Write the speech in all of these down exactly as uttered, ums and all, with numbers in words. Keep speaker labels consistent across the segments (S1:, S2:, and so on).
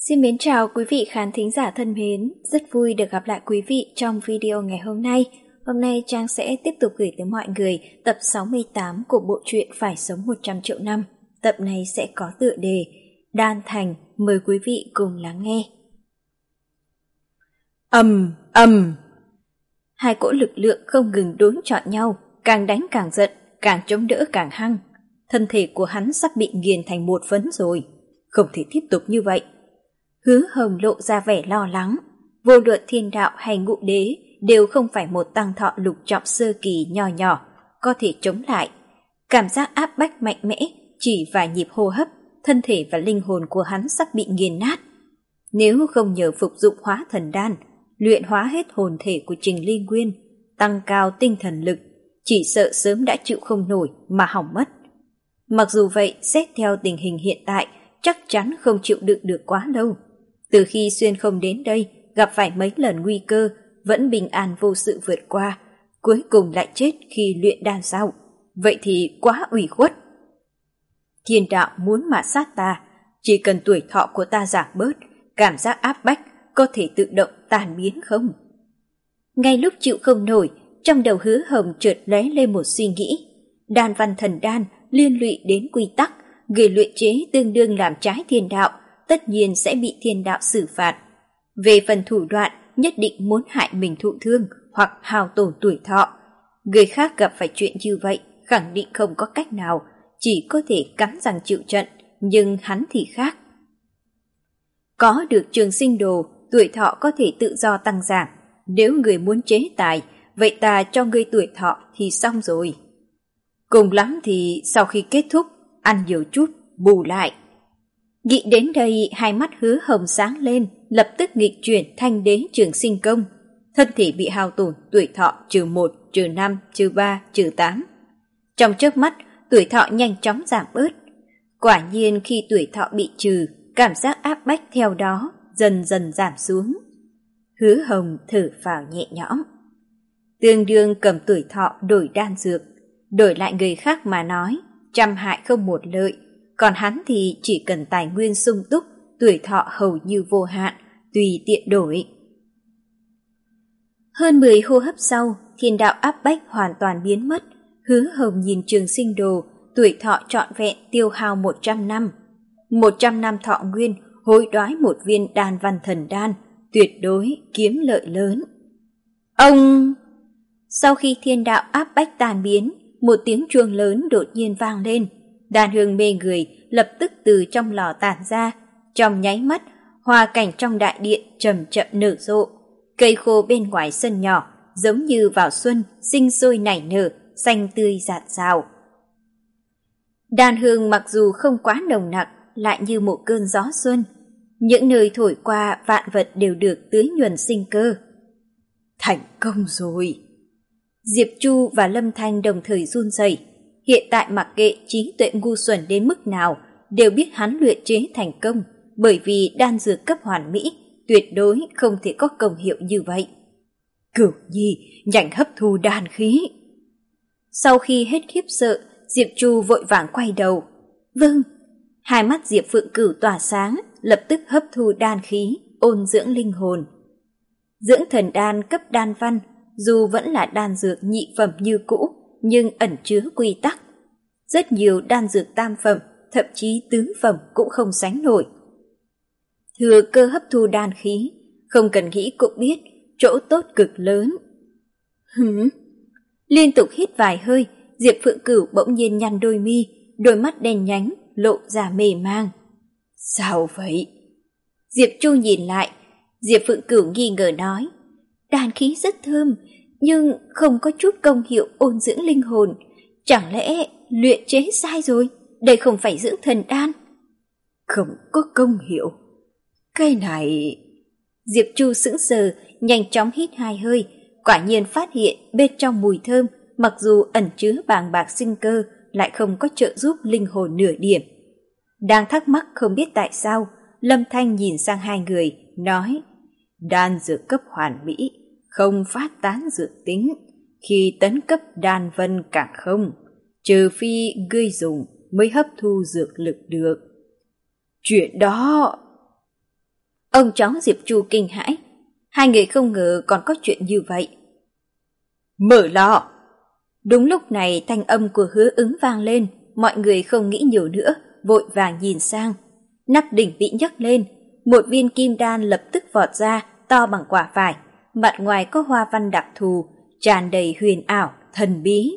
S1: Xin mến chào quý vị khán thính giả thân mến, rất vui được gặp lại quý vị trong video ngày hôm nay. Hôm nay Trang sẽ tiếp tục gửi tới mọi người tập sáu mươi tám của bộ truyện Phải sống một trăm triệu năm. Tập này sẽ có tựa đề Đan Thành, mời quý vị cùng lắng nghe. Ầm, ầm. Hai cỗ lực lượng không ngừng đối chọi nhau, càng đánh càng giận, càng chống đỡ càng hăng. Thân thể của hắn sắp bị nghiền thành một phấn rồi, không thể tiếp tục như vậy. Hứa Hồng lộ ra vẻ lo lắng, vô luận Thiên Đạo hay Ngũ Đế đều không phải một tăng thọ lục trọng sơ kỳ nhỏ nhỏ, có thể chống lại. Cảm giác áp bách mạnh mẽ, chỉ vài nhịp hô hấp, thân thể và linh hồn của hắn sắp bị nghiền nát. Nếu không nhờ phục dụng hóa thần đan, luyện hóa hết hồn thể của Trình Ly Nguyên, tăng cao tinh thần lực, chỉ sợ sớm đã chịu không nổi mà hỏng mất. Mặc dù vậy, xét theo tình hình hiện tại, chắc chắn không chịu đựng được quá lâu. Từ khi xuyên không đến đây, gặp phải mấy lần nguy cơ, vẫn bình an vô sự vượt qua, cuối cùng lại chết khi luyện đan sao? Vậy thì quá ủy khuất. Thiên đạo muốn mà sát ta, chỉ cần tuổi thọ của ta giảm bớt, cảm giác áp bách có thể tự động tan biến không? Ngay lúc chịu không nổi, trong đầu Hứa Hồng chợt lóe lên một suy nghĩ. Đan văn thần đan liên lụy đến quy tắc, người luyện chế tương đương làm trái thiên đạo, tất nhiên sẽ bị thiên đạo xử phạt. Về phần thủ đoạn, nhất định muốn hại mình thụ thương hoặc hao tổn tuổi thọ. Người khác gặp phải chuyện như vậy, khẳng định không có cách nào, chỉ có thể cắn răng chịu trận, nhưng hắn thì khác. Có được trường sinh đồ, tuổi thọ có thể tự do tăng giảm. Nếu người muốn chế tài, vậy ta cho ngươi tuổi thọ thì xong rồi. Cùng lắm thì sau khi kết thúc, ăn nhiều chút, bù lại. Nghĩ đến đây, hai mắt Hứa Hồng sáng lên, lập tức nghịch chuyển thanh đế trường sinh công. Thân thể bị hao tổn, tuổi thọ trừ một, trừ năm, trừ ba, trừ tám. Trong chớp mắt, tuổi thọ nhanh chóng giảm bớt. Quả nhiên khi tuổi thọ bị trừ, cảm giác áp bách theo đó dần dần giảm xuống. Hứa Hồng thở phào nhẹ nhõm. Tương đương cầm tuổi thọ đổi đan dược, đổi lại người khác mà nói, trăm hại không một lợi. Còn hắn thì chỉ cần tài nguyên sung túc, tuổi thọ hầu như vô hạn, tùy tiện đổi. Hơn mười hô hấp sau, thiên đạo áp bách hoàn toàn biến mất. Hứa Hồng nhìn trường sinh đồ, tuổi thọ trọn vẹn tiêu hao một trăm năm. một trăm năm thọ nguyên, hối đoái một viên đan văn thần đan, tuyệt đối kiếm lợi lớn. Ông! Sau khi thiên đạo áp bách tan biến, một tiếng chuông lớn đột nhiên vang lên. Đan hương mê người lập tức từ trong lò tản ra, trong nháy mắt, hoa cảnh trong đại điện chậm chậm nở rộ. Cây khô bên ngoài sân nhỏ giống như vào xuân, sinh sôi nảy nở, xanh tươi rạt rào. Đan hương mặc dù không quá nồng nặc, lại như một cơn gió xuân. Những nơi thổi qua, vạn vật đều được tưới nhuần sinh cơ. Thành công rồi! Diệp Chu và Lâm Thanh đồng thời run rẩy. Hiện tại mặc kệ trí tuệ ngu xuẩn đến mức nào, đều biết hắn luyện chế thành công, bởi vì đan dược cấp hoàn mỹ tuyệt đối không thể có công hiệu như vậy. Cửu Nhi, nhanh hấp thu đan khí. Sau khi hết khiếp sợ, Diệp Chu vội vàng quay đầu. Vâng. Hai mắt Diệp Phượng Cửu tỏa sáng, lập tức hấp thu đan khí, ôn dưỡng linh hồn. Dưỡng thần đan cấp đan văn, dù vẫn là đan dược nhị phẩm như cũ, nhưng ẩn chứa quy tắc. Rất nhiều đan dược tam phẩm, thậm chí tứ phẩm cũng không sánh nổi. Thừa cơ hấp thu đan khí, không cần nghĩ cũng biết, chỗ tốt cực lớn. Hửm? Liên tục hít vài hơi, Diệp Phượng Cửu bỗng nhiên nhăn đôi mi, đôi mắt đen nhánh, lộ ra mê mang. Sao vậy? Diệp Chu nhìn lại, Diệp Phượng Cửu nghi ngờ nói, đan khí rất thơm, nhưng không có chút công hiệu ôn dưỡng linh hồn. Chẳng lẽ luyện chế sai rồi? Đây không phải dưỡng thần đan. Không có công hiệu. Cái này... Diệp Chu sững sờ, nhanh chóng hít hai hơi, quả nhiên phát hiện bên trong mùi thơm, mặc dù ẩn chứa bàng bạc sinh cơ, lại không có trợ giúp linh hồn nửa điểm. Đang thắc mắc không biết tại sao, Lâm Thanh nhìn sang hai người, nói, đan dược cấp hoàn mỹ, không phát tán dược tính, khi tấn cấp đan vân càng không, trừ phi ngươi dùng mới hấp thu dược lực được. Chuyện đó... Ông cháu Diệp Chu kinh hãi, hai người không ngờ còn có chuyện như vậy. Mở lò! Đúng lúc này thanh âm của Hứa Ứng vang lên, mọi người không nghĩ nhiều nữa, vội vàng nhìn sang. Nắp đỉnh bị nhấc lên, một viên kim đan lập tức vọt ra, to bằng quả vải, mặt ngoài có hoa văn đặc thù, tràn đầy huyền ảo, thần bí.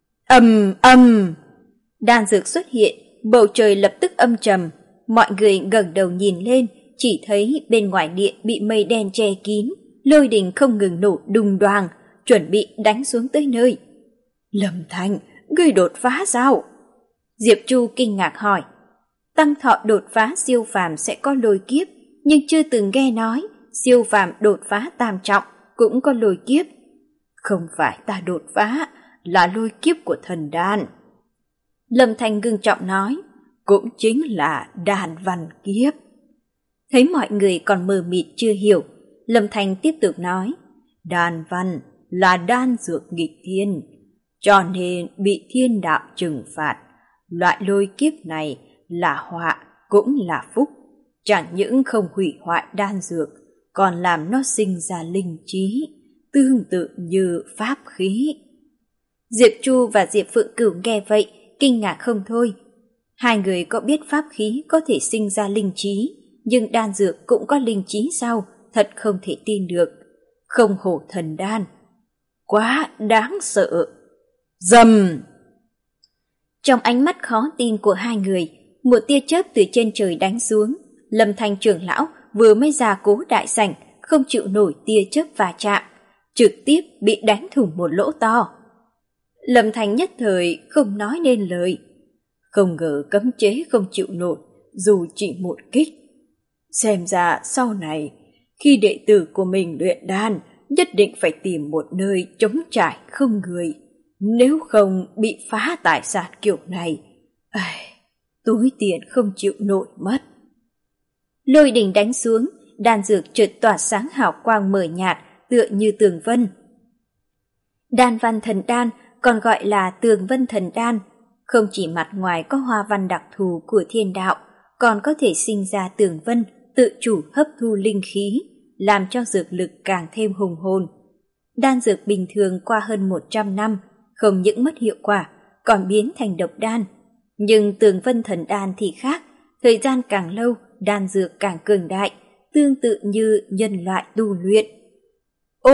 S1: Ầm ầm! Đan dược xuất hiện, bầu trời lập tức âm trầm, mọi người ngẩng đầu nhìn lên, chỉ thấy bên ngoài điện bị mây đen che kín, lôi đình không ngừng nổ đùng đoàng, chuẩn bị đánh xuống tới nơi. Lâm Thành, ngươi đột phá sao? Diệp Chu kinh ngạc hỏi. Tăng Thọ đột phá siêu phàm sẽ có lôi kiếp, nhưng chưa từng nghe nói siêu phàm đột phá tam trọng cũng có lôi kiếp. Không phải ta đột phá, là lôi kiếp của thần đan. Lâm Thành ngưng trọng nói, cũng chính là đan văn kiếp. Thấy mọi người còn mờ mịt chưa hiểu, Lâm Thành tiếp tục nói, đan văn là đan dược nghịch thiên, cho nên bị thiên đạo trừng phạt. Loại lôi kiếp này là họa cũng là phúc, chẳng những không hủy hoại đan dược, còn làm nó sinh ra linh trí, tương tự như pháp khí. Diệp Chu và Diệp Phượng Cửu nghe vậy, kinh ngạc không thôi. Hai người có biết pháp khí có thể sinh ra linh trí, nhưng đan dược cũng có linh trí sao, thật không thể tin được. Không hổ thần đan, quá đáng sợ. Rầm! Trong ánh mắt khó tin của hai người, một tia chớp từ trên trời đánh xuống. Lâm Thanh trưởng lão vừa mới ra cố đại sảnh, không chịu nổi tia chớp va chạm, trực tiếp bị đánh thủng một lỗ to. Lâm Thanh nhất thời không nói nên lời. Không ngờ cấm chế không chịu nổi, dù chỉ một kích. Xem ra sau này, khi đệ tử của mình luyện đan, nhất định phải tìm một nơi trống trải không người. Nếu không bị phá tài sản kiểu này, ai, túi tiền không chịu nổi mất. Lôi đình đánh xuống, đan dược chợt tỏa sáng hào quang mờ nhạt, tựa như tường vân. Đan văn thần đan, còn gọi là tường vân thần đan, không chỉ mặt ngoài có hoa văn đặc thù của thiên đạo, còn có thể sinh ra tường vân, tự chủ hấp thu linh khí, làm cho dược lực càng thêm hùng hồn. Đan dược bình thường qua hơn một trăm năm, không những mất hiệu quả, còn biến thành độc đan. Nhưng tường vân thần đan thì khác, thời gian càng lâu, đan dược càng cường đại, tương tự như nhân loại tu luyện. Ô!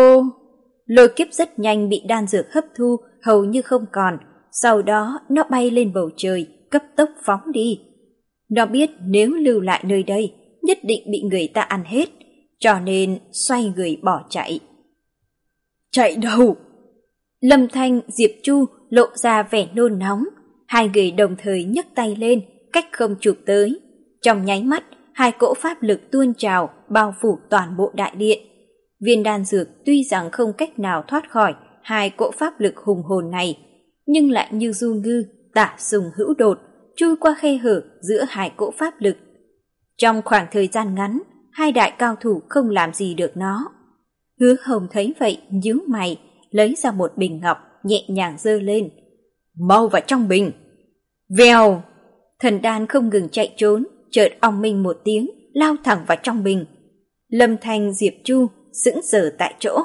S1: Lôi kiếp rất nhanh bị đan dược hấp thu, hầu như không còn, sau đó nó bay lên bầu trời, cấp tốc phóng đi. Nó biết nếu lưu lại nơi đây, nhất định bị người ta ăn hết, cho nên xoay người bỏ chạy. Chạy đâu? Lâm Thanh, Diệp Chu lộ ra vẻ nôn nóng, hai người đồng thời nhấc tay lên, cách không chụp tới. Trong nháy mắt, hai cỗ pháp lực tuôn trào, bao phủ toàn bộ đại điện. Viên đan dược tuy rằng không cách nào thoát khỏi hai cỗ pháp lực hùng hồn này, nhưng lại như du ngư, tả sùng hữu đột, chui qua khe hở giữa hai cỗ pháp lực. Trong khoảng thời gian ngắn, hai đại cao thủ không làm gì được nó. Hứa Hồng thấy vậy, nhíu mày, lấy ra một bình ngọc, nhẹ nhàng giơ lên. Mau vào trong bình! Vèo! Thần đan không ngừng chạy trốn, chợt ong minh một tiếng, lao thẳng vào trong bình. Lâm Thanh, Diệp Chu sững sờ tại chỗ.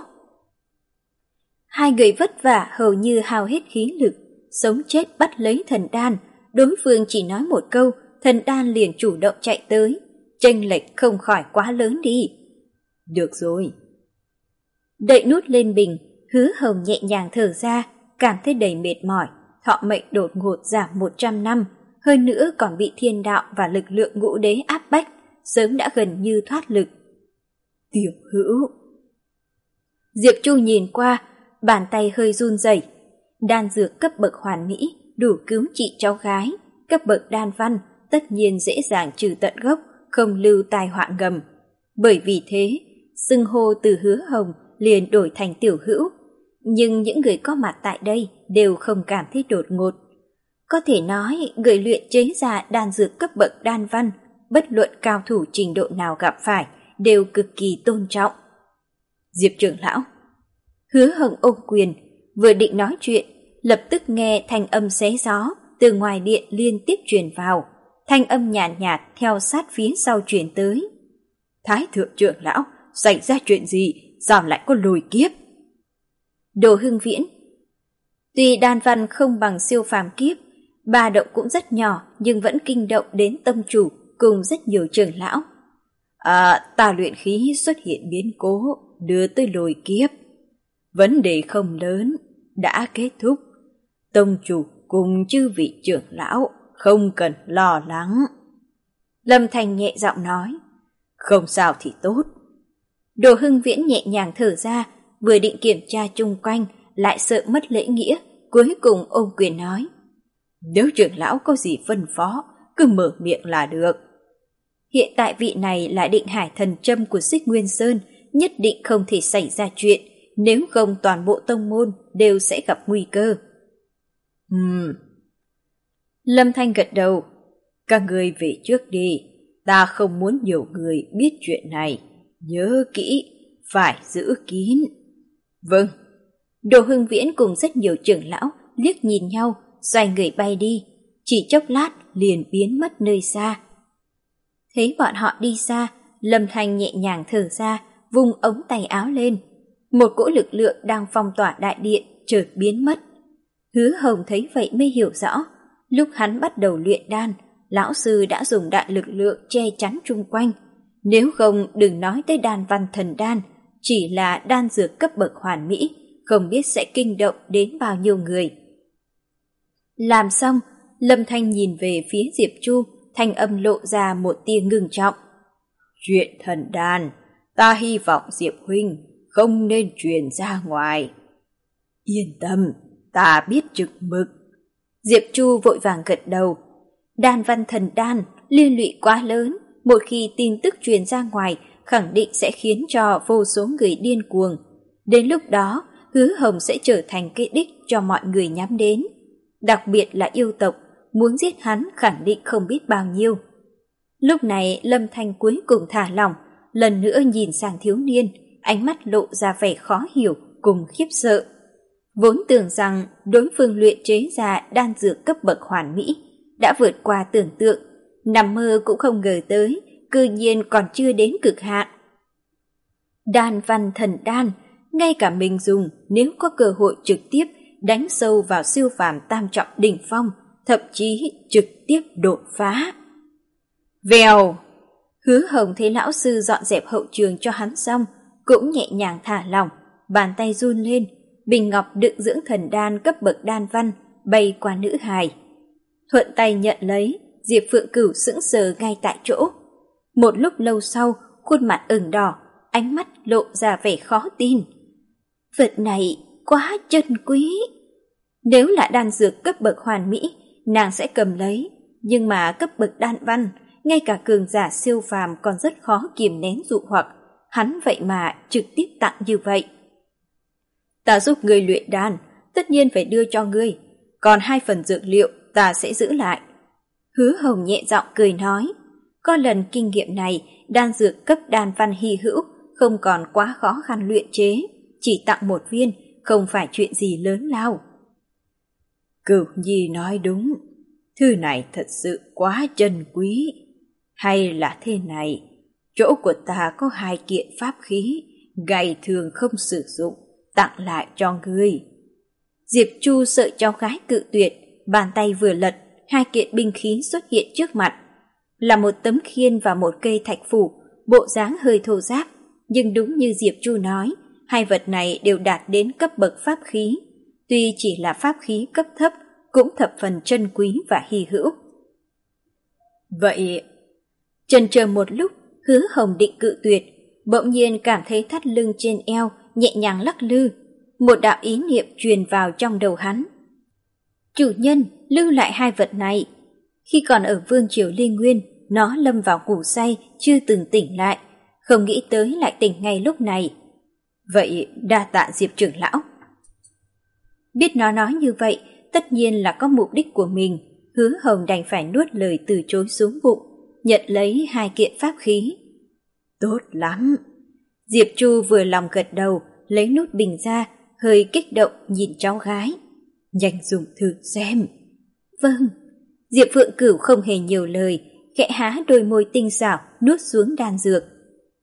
S1: Hai người vất vả hầu như hao hết khí lực, sống chết bắt lấy thần đan. Đối phương chỉ nói một câu, thần đan liền chủ động chạy tới. Chênh lệch không khỏi quá lớn đi. Được rồi. Đậy nút lên bình, Hứa Hồng nhẹ nhàng thở ra, cảm thấy đầy mệt mỏi. Thọ mệnh đột ngột giảm một trăm năm, hơn nữa còn bị thiên đạo và lực lượng ngũ đế áp bách, sớm đã gần như thoát lực. Tiểu Hữu. Diệp Chu nhìn qua, bàn tay hơi run rẩy. Đan dược cấp bậc hoàn mỹ, đủ cứu trị cháu gái. Cấp bậc đan văn, tất nhiên dễ dàng trừ tận gốc, không lưu tai họa ngầm. Bởi vì thế, xưng hô từ Hứa Hồng liền đổi thành Tiểu Hữu. Nhưng những người có mặt tại đây đều không cảm thấy đột ngột. Có thể nói, người luyện chế ra đan dược cấp bậc đan văn, bất luận cao thủ trình độ nào gặp phải, đều cực kỳ tôn trọng. Diệp trưởng lão. Hứa Hồng ôm quyền, vừa định nói chuyện, lập tức nghe thanh âm xé gió từ ngoài điện liên tiếp truyền vào. Thanh âm nhàn nhạt, nhạt theo sát phía sau truyền tới. Thái thượng trưởng lão, xảy ra chuyện gì, sao lại có lôi kiếp? Đồ Hưng Viễn: Tuy đan văn không bằng siêu phàm kiếp, ba động cũng rất nhỏ nhưng vẫn kinh động đến tâm chủ cùng rất nhiều trưởng lão. À, ta luyện khí xuất hiện biến cố, đưa tới lôi kiếp. Vấn đề không lớn, đã kết thúc. Tông chủ cùng chư vị trưởng lão không cần lo lắng. Lâm Thành nhẹ giọng nói. Không sao thì tốt. Đồ Hưng Viễn nhẹ nhàng thở ra, vừa định kiểm tra chung quanh, lại sợ mất lễ nghĩa, cuối cùng ôm quyền nói. Nếu trưởng lão có gì phân phó, cứ mở miệng là được. Hiện tại vị này là định hải thần châm của Xích Nguyên Sơn, nhất định không thể xảy ra chuyện, nếu không toàn bộ tông môn đều sẽ gặp nguy cơ. Ừm. Lâm Thanh gật đầu. Các người về trước đi, ta không muốn nhiều người biết chuyện này. Nhớ kỹ, phải giữ kín. Vâng. Đồ Hưng Viễn cùng rất nhiều trưởng lão liếc nhìn nhau, xoay người bay đi, chỉ chốc lát liền biến mất nơi xa. Thấy bọn họ đi xa, Lâm Thanh nhẹ nhàng thở ra, vung ống tay áo lên. Một cỗ lực lượng đang phong tỏa đại điện chợt biến mất. Hứa Hồng thấy vậy mới hiểu rõ, lúc hắn bắt đầu luyện đan, lão sư đã dùng đại lực lượng che chắn chung quanh. Nếu không đừng nói tới đan văn thần đan, chỉ là đan dược cấp bậc hoàn mỹ, không biết sẽ kinh động đến bao nhiêu người. Làm xong, Lâm Thanh nhìn về phía Diệp Chu, thanh âm lộ ra một tia ngưng trọng. Chuyện thần đan, ta hy vọng Diệp huynh không nên truyền ra ngoài. Yên tâm, ta biết trực mực. Diệp Chu vội vàng gật đầu. Đan văn thần đan, liên lụy quá lớn, một khi tin tức truyền ra ngoài, khẳng định sẽ khiến cho vô số người điên cuồng. Đến lúc đó, Hứa Hồng sẽ trở thành cái đích cho mọi người nhắm đến. Đặc biệt là yêu tộc, muốn giết hắn khẳng định không biết bao nhiêu. Lúc này Lâm Thanh cuối cùng thả lỏng, lần nữa nhìn sang thiếu niên, ánh mắt lộ ra vẻ khó hiểu cùng khiếp sợ. Vốn tưởng rằng đối phương luyện chế ra đan dược cấp bậc hoàn mỹ, đã vượt qua tưởng tượng, nằm mơ cũng không ngờ tới, cư nhiên còn chưa đến cực hạn. Đan văn thần đan, ngay cả mình dùng nếu có cơ hội trực tiếp đánh sâu vào siêu phàm tam trọng đỉnh phong, thậm chí trực tiếp đột phá. Vèo! Hứa Hồng thấy lão sư dọn dẹp hậu trường cho hắn xong, cũng nhẹ nhàng thả lỏng, bàn tay run lên, bình ngọc đựng dưỡng thần đan cấp bậc đan văn bay qua nữ hài. Thuận tay nhận lấy, Diệp Phượng Cửu sững sờ ngay tại chỗ. Một lúc lâu sau, khuôn mặt ửng đỏ, ánh mắt lộ ra vẻ khó tin. Vật này quá chân quý. Nếu là đan dược cấp bậc hoàn mỹ, nàng sẽ cầm lấy, nhưng mà cấp bậc đan văn, ngay cả cường giả siêu phàm còn rất khó kiềm nén dụ hoặc, hắn vậy mà trực tiếp tặng như vậy. Ta giúp ngươi luyện đan, tất nhiên phải đưa cho ngươi, còn hai phần dược liệu ta sẽ giữ lại. Hứa Hồng nhẹ giọng cười nói, có lần kinh nghiệm này, đan dược cấp đan văn hy hữu, không còn quá khó khăn luyện chế, chỉ tặng một viên, không phải chuyện gì lớn lao. Cửu Nhi nói đúng, thư này thật sự quá chân quý. Hay là thế này, chỗ của ta có hai kiện pháp khí, ngày thường không sử dụng, tặng lại cho ngươi. Diệp Chu sợ cháu gái cự tuyệt, bàn tay vừa lật, hai kiện binh khí xuất hiện trước mặt. Là một tấm khiên và một cây thạch phủ, bộ dáng hơi thô ráp, nhưng đúng như Diệp Chu nói, hai vật này đều đạt đến cấp bậc pháp khí. Tuy chỉ là pháp khí cấp thấp, cũng thập phần chân quý và hy hữu. Vậy, chần chờ một lúc, Hứa Hồng định cự tuyệt, bỗng nhiên cảm thấy thắt lưng trên eo nhẹ nhàng lắc lư. Một đạo ý niệm truyền vào trong đầu hắn. Chủ nhân, lưu lại hai vật này. Khi còn ở Vương Triều Liên Nguyên, nó lâm vào ngủ say, chưa từng tỉnh lại, không nghĩ tới lại tỉnh ngay lúc này. Vậy đa tạ Diệp trưởng lão. Biết nó nói như vậy, tất nhiên là có mục đích của mình, Hứa Hồng đành phải nuốt lời từ chối xuống bụng, nhận lấy hai kiện pháp khí. Tốt lắm. Diệp Chu vừa lòng gật đầu, lấy nút bình ra, hơi kích động nhìn cháu gái. Nhanh dùng thử xem. Vâng. Diệp Phượng Cửu không hề nhiều lời, khẽ há đôi môi tinh xảo nuốt xuống đan dược.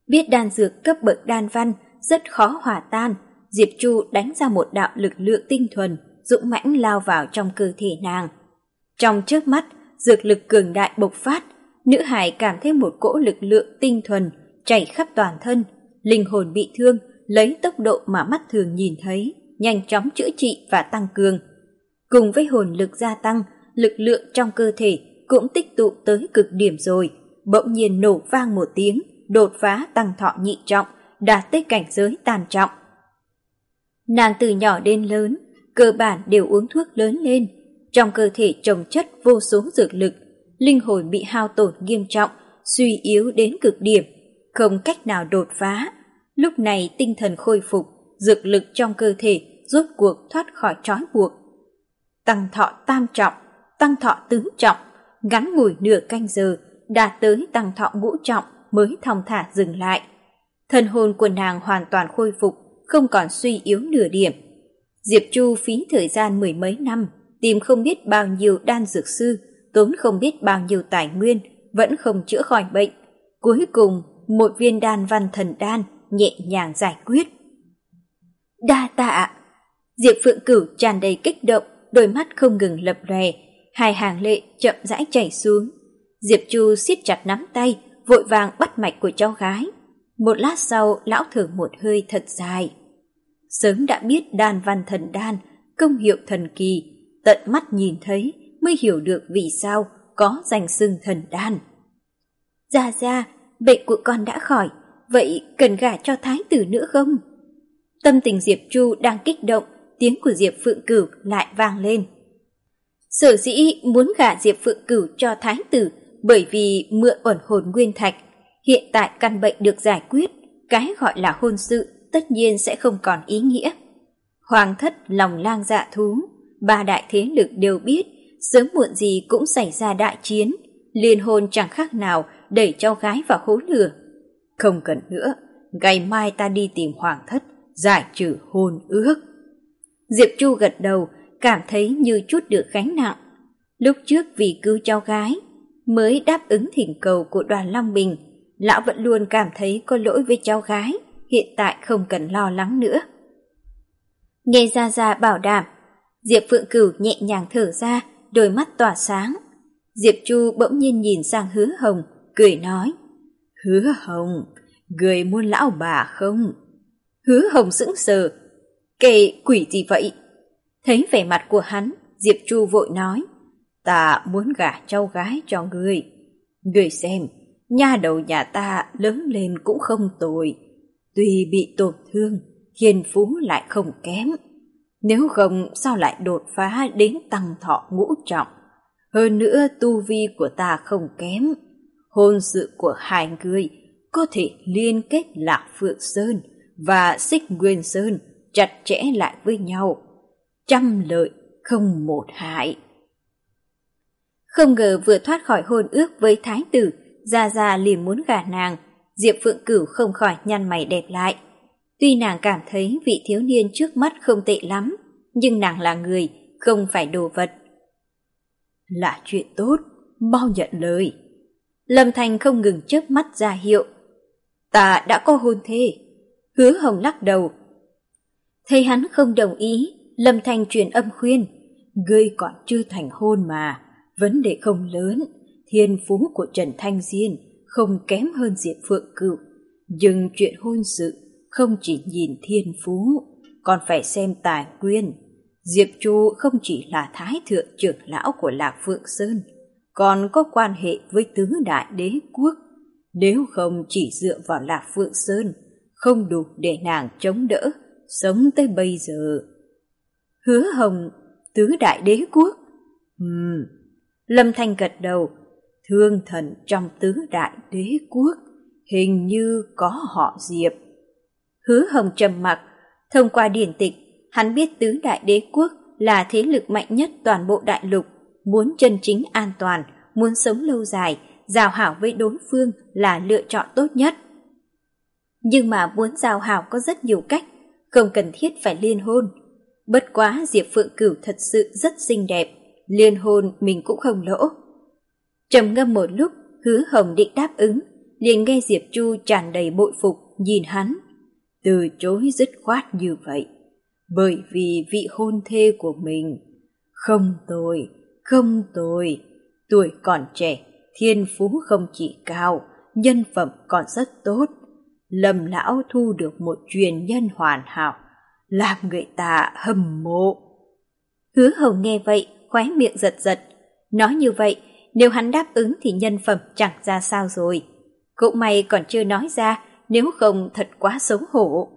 S1: Biết đan dược cấp bậc đan văn rất khó hòa tan, Diệp Chu đánh ra một đạo lực lượng tinh thuần, dũng mãnh lao vào trong cơ thể nàng. Trong chớp mắt, dược lực cường đại bộc phát, nữ hài cảm thấy một cỗ lực lượng tinh thuần chảy khắp toàn thân, linh hồn bị thương lấy tốc độ mà mắt thường nhìn thấy, nhanh chóng chữa trị và tăng cường. Cùng với hồn lực gia tăng, lực lượng trong cơ thể cũng tích tụ tới cực điểm rồi, bỗng nhiên nổ vang một tiếng, đột phá tăng thọ nhị trọng, đạt tới cảnh giới tam trọng. Nàng từ nhỏ đến lớn, cơ bản đều uống thuốc lớn lên, trong cơ thể chồng chất vô số dược lực, linh hồn bị hao tổn nghiêm trọng, suy yếu đến cực điểm, không cách nào đột phá. Lúc này tinh thần khôi phục, dược lực trong cơ thể rốt cuộc thoát khỏi trói buộc. Tăng thọ tam trọng, tăng thọ tứ trọng, ngắn ngủi nửa canh giờ, đạt tới tăng thọ ngũ trọng mới thong thả dừng lại. Thần hồn của nàng hoàn toàn khôi phục, không còn suy yếu nửa điểm. Diệp Chu phí thời gian mười mấy năm, tìm không biết bao nhiêu đan dược sư, tốn không biết bao nhiêu tài nguyên, vẫn không chữa khỏi bệnh. Cuối cùng, một viên đan văn thần đan nhẹ nhàng giải quyết. Đa tạ! Diệp Phượng Cửu tràn đầy kích động, đôi mắt không ngừng lập lòe, hai hàng lệ chậm rãi chảy xuống. Diệp Chu siết chặt nắm tay, vội vàng bắt mạch của cháu gái. Một lát sau, lão thở một hơi thật dài. Sớm đã biết đan văn thần đan, công hiệu thần kỳ, tận mắt nhìn thấy mới hiểu được vì sao có danh xưng thần đan. Gia Gia, bệnh của con đã khỏi, vậy cần gả cho thái tử nữa không? Tâm tình Diệp Chu đang kích động, tiếng của Diệp Phượng Cửu lại vang lên. Sở dĩ muốn gả Diệp Phượng Cửu cho thái tử bởi vì mượn ẩn hồn nguyên thạch, hiện tại căn bệnh được giải quyết, cái gọi là hôn sự tất nhiên sẽ không còn ý nghĩa. Hoàng thất lòng lang dạ thú, ba đại thế lực đều biết, sớm muộn gì cũng xảy ra đại chiến, liên hôn chẳng khác nào đẩy cháu gái vào hố lửa. Không cần nữa, ngày mai ta đi tìm Hoàng thất, giải trừ hôn ước. Diệp Chu gật đầu, cảm thấy như chút được gánh nặng. Lúc trước vì cứu cháu gái, mới đáp ứng thỉnh cầu của Đoàn Long Bình, lão vẫn luôn cảm thấy có lỗi với cháu gái, hiện tại không cần lo lắng nữa. Nghe Gia Gia bảo đảm, Diệp Phượng Cửu nhẹ nhàng thở ra, đôi mắt tỏa sáng. Diệp Chu bỗng nhiên nhìn sang Hứa Hồng, cười nói, Hứa Hồng, người muốn lão bà không? Hứa Hồng sững sờ, kệ quỷ gì vậy? Thấy vẻ mặt của hắn, Diệp Chu vội nói, ta muốn gả cháu gái cho ngươi. Ngươi xem, nha đầu nhà ta lớn lên cũng không tồi, tuy bị tổn thương, thiên phú lại không kém. Nếu không sao lại đột phá đến tăng thọ ngũ trọng. Hơn nữa tu vi của ta không kém. Hôn sự của hai người có thể liên kết Lạc Phượng Sơn và Xích Nguyên Sơn chặt chẽ lại với nhau. Trăm lợi không một hại. Không ngờ vừa thoát khỏi hôn ước với thái tử, Gia Gia liền muốn gả nàng. Diệp Phượng Cửu không khỏi nhăn mày đẹp lại. Tuy nàng cảm thấy vị thiếu niên trước mắt không tệ lắm, nhưng nàng là người, không phải đồ vật. Là chuyện tốt, mau nhận lời. Lâm Thanh không ngừng chớp mắt ra hiệu. Ta đã có hôn thê. Hứa Hồng lắc đầu. Thấy hắn không đồng ý, Lâm Thanh truyền âm khuyên. Ngươi còn chưa thành hôn mà, vấn đề không lớn. Thiên phú của Trần Thanh Diên không kém hơn Diệp Phượng Cửu. Nhưng chuyện hôn sự không chỉ nhìn thiên phú, còn phải xem tài nguyên. Diệp Chu không chỉ là thái thượng trưởng lão của Lạc Phượng Sơn, còn có quan hệ với tứ đại đế quốc. Nếu không chỉ dựa vào Lạc Phượng Sơn, không đủ để nàng chống đỡ, sống tới bây giờ. Hứa Hồng, tứ đại đế quốc? Ừm, Lâm Thanh gật đầu. Thương thần trong tứ đại đế quốc, hình như có họ Diệp. Hứa Hồng trầm mặc, thông qua điển tịch, hắn biết tứ đại đế quốc là thế lực mạnh nhất toàn bộ đại lục, muốn chân chính an toàn, muốn sống lâu dài, giao hảo với đối phương là lựa chọn tốt nhất. Nhưng mà muốn giao hảo có rất nhiều cách, không cần thiết phải liên hôn. Bất quá Diệp Phượng Cửu thật sự rất xinh đẹp, liên hôn mình cũng không lỗ. Trầm ngâm một lúc, Hứa Hồng định đáp ứng, liền nghe Diệp Chu tràn đầy bội phục nhìn hắn. Từ chối dứt khoát như vậy, bởi vì vị hôn thê của mình. Không tồi, không tồi, tuổi còn trẻ, thiên phú không chỉ cao, nhân phẩm còn rất tốt. Lâm lão thu được một truyền nhân hoàn hảo, làm người ta hâm mộ. Hứa Hồng nghe vậy, khóe miệng giật giật. Nói như vậy, nếu hắn đáp ứng thì nhân phẩm chẳng ra sao rồi. Cũng may còn chưa nói ra, nếu không thật quá xấu hổ.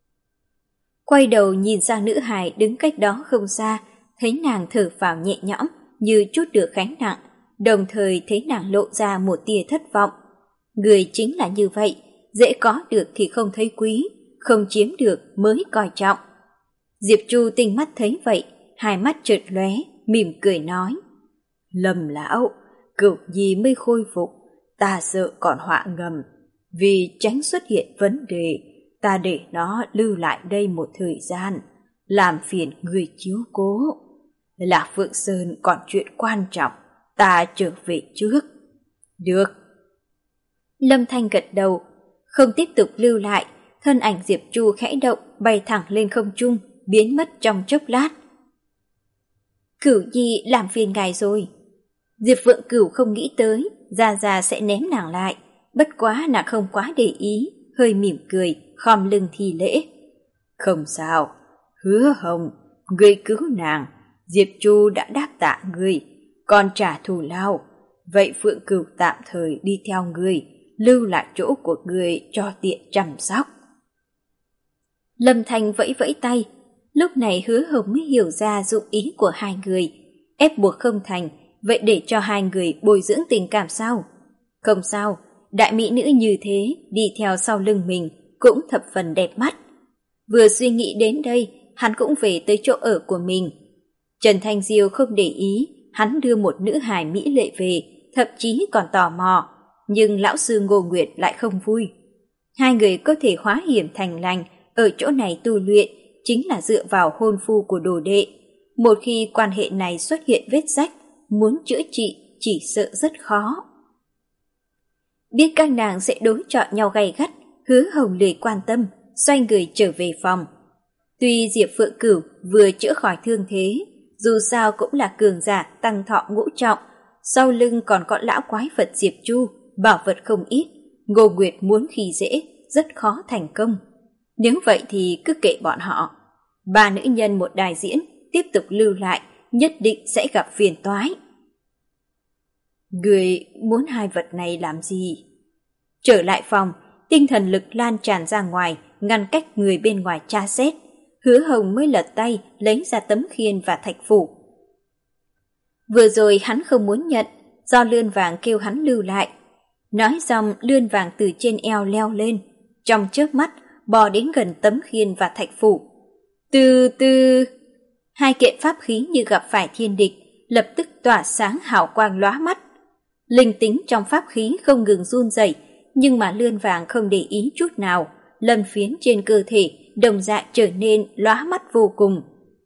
S1: Quay đầu nhìn sang nữ hài đứng cách đó không xa, thấy nàng thở phào nhẹ nhõm như chút được gánh nặng, đồng thời thấy nàng lộ ra một tia thất vọng. Người chính là như vậy, dễ có được thì không thấy quý, không chiếm được mới coi trọng. Diệp Chu tinh mắt thấy vậy, hai mắt chợt lóe, mỉm cười nói: Lâm lão, cửu nhi mới khôi phục, ta sợ còn họa ngầm, vì tránh xuất hiện vấn đề, ta để nó lưu lại đây một thời gian, làm phiền người chiếu cố. Lạc Phượng Sơn còn chuyện quan trọng, ta trở về trước. Được. Lâm Thanh gật đầu, không tiếp tục lưu lại, thân ảnh Diệp Chu khẽ động bay thẳng lên không trung, biến mất trong chốc lát. Cửu nhi làm phiền ngài rồi. Diệp Vượng Cửu không nghĩ tới Gia Gia sẽ ném nàng lại, bất quá nàng không quá để ý, hơi mỉm cười, khom lưng thi lễ. Không sao, Hứa Hồng, ngươi cứu nàng, Diệp Chu đã đáp tạ ngươi, còn trả thù lao. Vậy Phượng Cửu tạm thời đi theo ngươi, lưu lại chỗ của ngươi cho tiện chăm sóc. Lâm Thanh vẫy vẫy tay, lúc này Hứa Hồng mới hiểu ra dụng ý của hai người, ép buộc không thành, vậy để cho hai người bồi dưỡng tình cảm sao? Không sao, đại mỹ nữ như thế đi theo sau lưng mình cũng thập phần đẹp mắt. Vừa suy nghĩ đến đây, hắn cũng về tới chỗ ở của mình. Trần Thanh Diêu không để ý, hắn đưa một nữ hài mỹ lệ về, thậm chí còn tò mò, nhưng lão sư Ngô Nguyệt lại không vui. Hai người có thể hóa hiểm thành lành, ở chỗ này tu luyện chính là dựa vào hôn phu của đồ đệ. Một khi quan hệ này xuất hiện vết rách, muốn chữa trị chỉ sợ rất khó. Biết các nàng sẽ đối chọi nhau gay gắt, Hứa Hồng lười quan tâm, xoay người trở về phòng. Tuy Diệp Phượng Cửu vừa chữa khỏi thương thế, dù sao cũng là cường giả tăng thọ ngũ trọng, sau lưng còn có lão quái vật Diệp Chu, bảo vật không ít, Ngô Nguyệt muốn khi dễ rất khó thành công. Nếu vậy thì cứ kệ bọn họ. Ba nữ nhân một đài diễn, tiếp tục lưu lại, nhất định sẽ gặp phiền toái. Người muốn hai vật này làm gì? Trở lại phòng, tinh thần lực lan tràn ra ngoài, ngăn cách người bên ngoài tra xét. Hứa Hồng mới lật tay lấy ra tấm khiên và thạch phủ. Vừa rồi hắn không muốn nhận, do Lươn Vàng kêu hắn lưu lại. Nói xong, Lươn Vàng từ trên eo leo lên, trong chớp mắt bò đến gần tấm khiên và thạch phủ. Từ từ, hai kiện pháp khí như gặp phải thiên địch, lập tức tỏa sáng hào quang lóa mắt. Linh tính trong pháp khí không ngừng run rẩy, nhưng mà Lươn Vàng không để ý chút nào, lân phiến trên cơ thể đồng dạng trở nên lóa mắt vô cùng.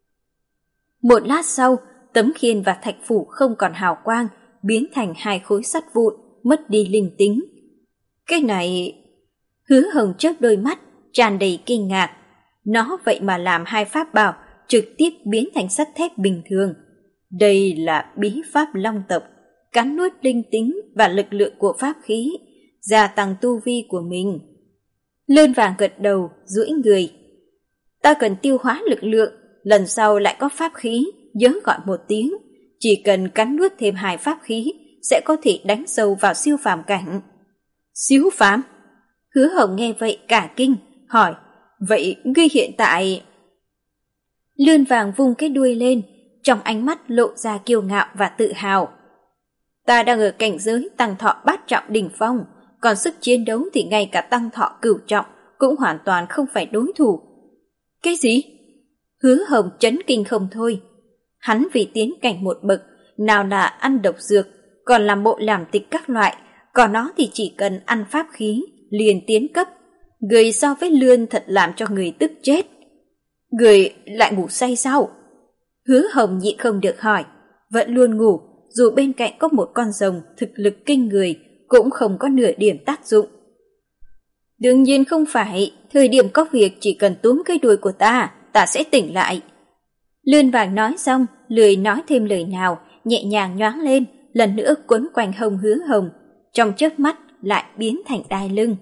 S1: Một lát sau, tấm khiên và thạch phủ không còn hào quang, biến thành hai khối sắt vụn, mất đi linh tính. Cái này... Hứa Hồng chớp đôi mắt, tràn đầy kinh ngạc. Nó vậy mà làm hai pháp bảo trực tiếp biến thành sắt thép bình thường. Đây là bí pháp long tộc, cắn nuốt linh tính và lực lượng của pháp khí, gia tăng tu vi của mình. Lươn Vàng gật đầu, duỗi người. Ta cần tiêu hóa lực lượng, lần sau lại có pháp khí, nhớ gọi một tiếng. Chỉ cần cắn nuốt thêm hai pháp khí, sẽ có thể đánh sâu vào siêu phàm cảnh. Siêu phàm? Hứa Hồng nghe vậy cả kinh, hỏi, vậy ngươi hiện tại... Lươn Vàng vung cái đuôi lên, trong ánh mắt lộ ra kiêu ngạo và tự hào. Ta đang ở cảnh giới tăng thọ bát trọng đỉnh phong, còn sức chiến đấu thì ngay cả tăng thọ cửu trọng cũng hoàn toàn không phải đối thủ. Cái gì? Hứa Hồng chấn kinh không thôi. Hắn vì tiến cảnh một bậc, nào là ăn độc dược, còn làm bộ làm tịch các loại, còn nó thì chỉ cần ăn pháp khí, liền tiến cấp. Người so với Lươn thật làm cho người tức chết. Người lại ngủ say sao? Hứa Hồng nhịn không được hỏi, vẫn luôn ngủ, dù bên cạnh có một con rồng thực lực kinh người, cũng không có nửa điểm tác dụng. Đương nhiên không phải, thời điểm có việc chỉ cần túm cái đuôi của ta, ta sẽ tỉnh lại. Lươn vàng nói xong, lười nói thêm lời nào, nhẹ nhàng nhoáng lên, lần nữa quấn quanh hông Hứa Hồng, trong chớp mắt lại biến thành đai lưng.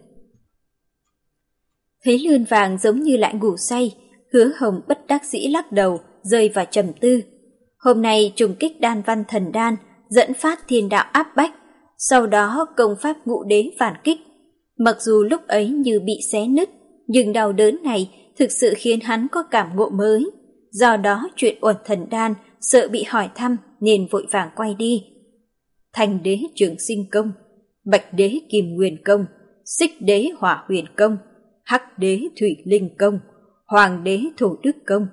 S1: Thấy lươn vàng giống như lại ngủ say, Hứa Hồng bất đắc dĩ lắc đầu, rơi vào trầm tư. Hôm nay trùng kích đan văn thần đan, dẫn phát thiên đạo áp bách, sau đó công pháp ngũ đế phản kích. Mặc dù lúc ấy như bị xé nứt, nhưng đau đớn này thực sự khiến hắn có cảm ngộ mới. Do đó chuyện uẩn thần đan sợ bị hỏi thăm nên vội vàng quay đi. Thanh đế trường sinh công, bạch đế kim nguyên công, xích đế hỏa huyền công, hắc đế thủy linh công, hoàng đế thổ đức công.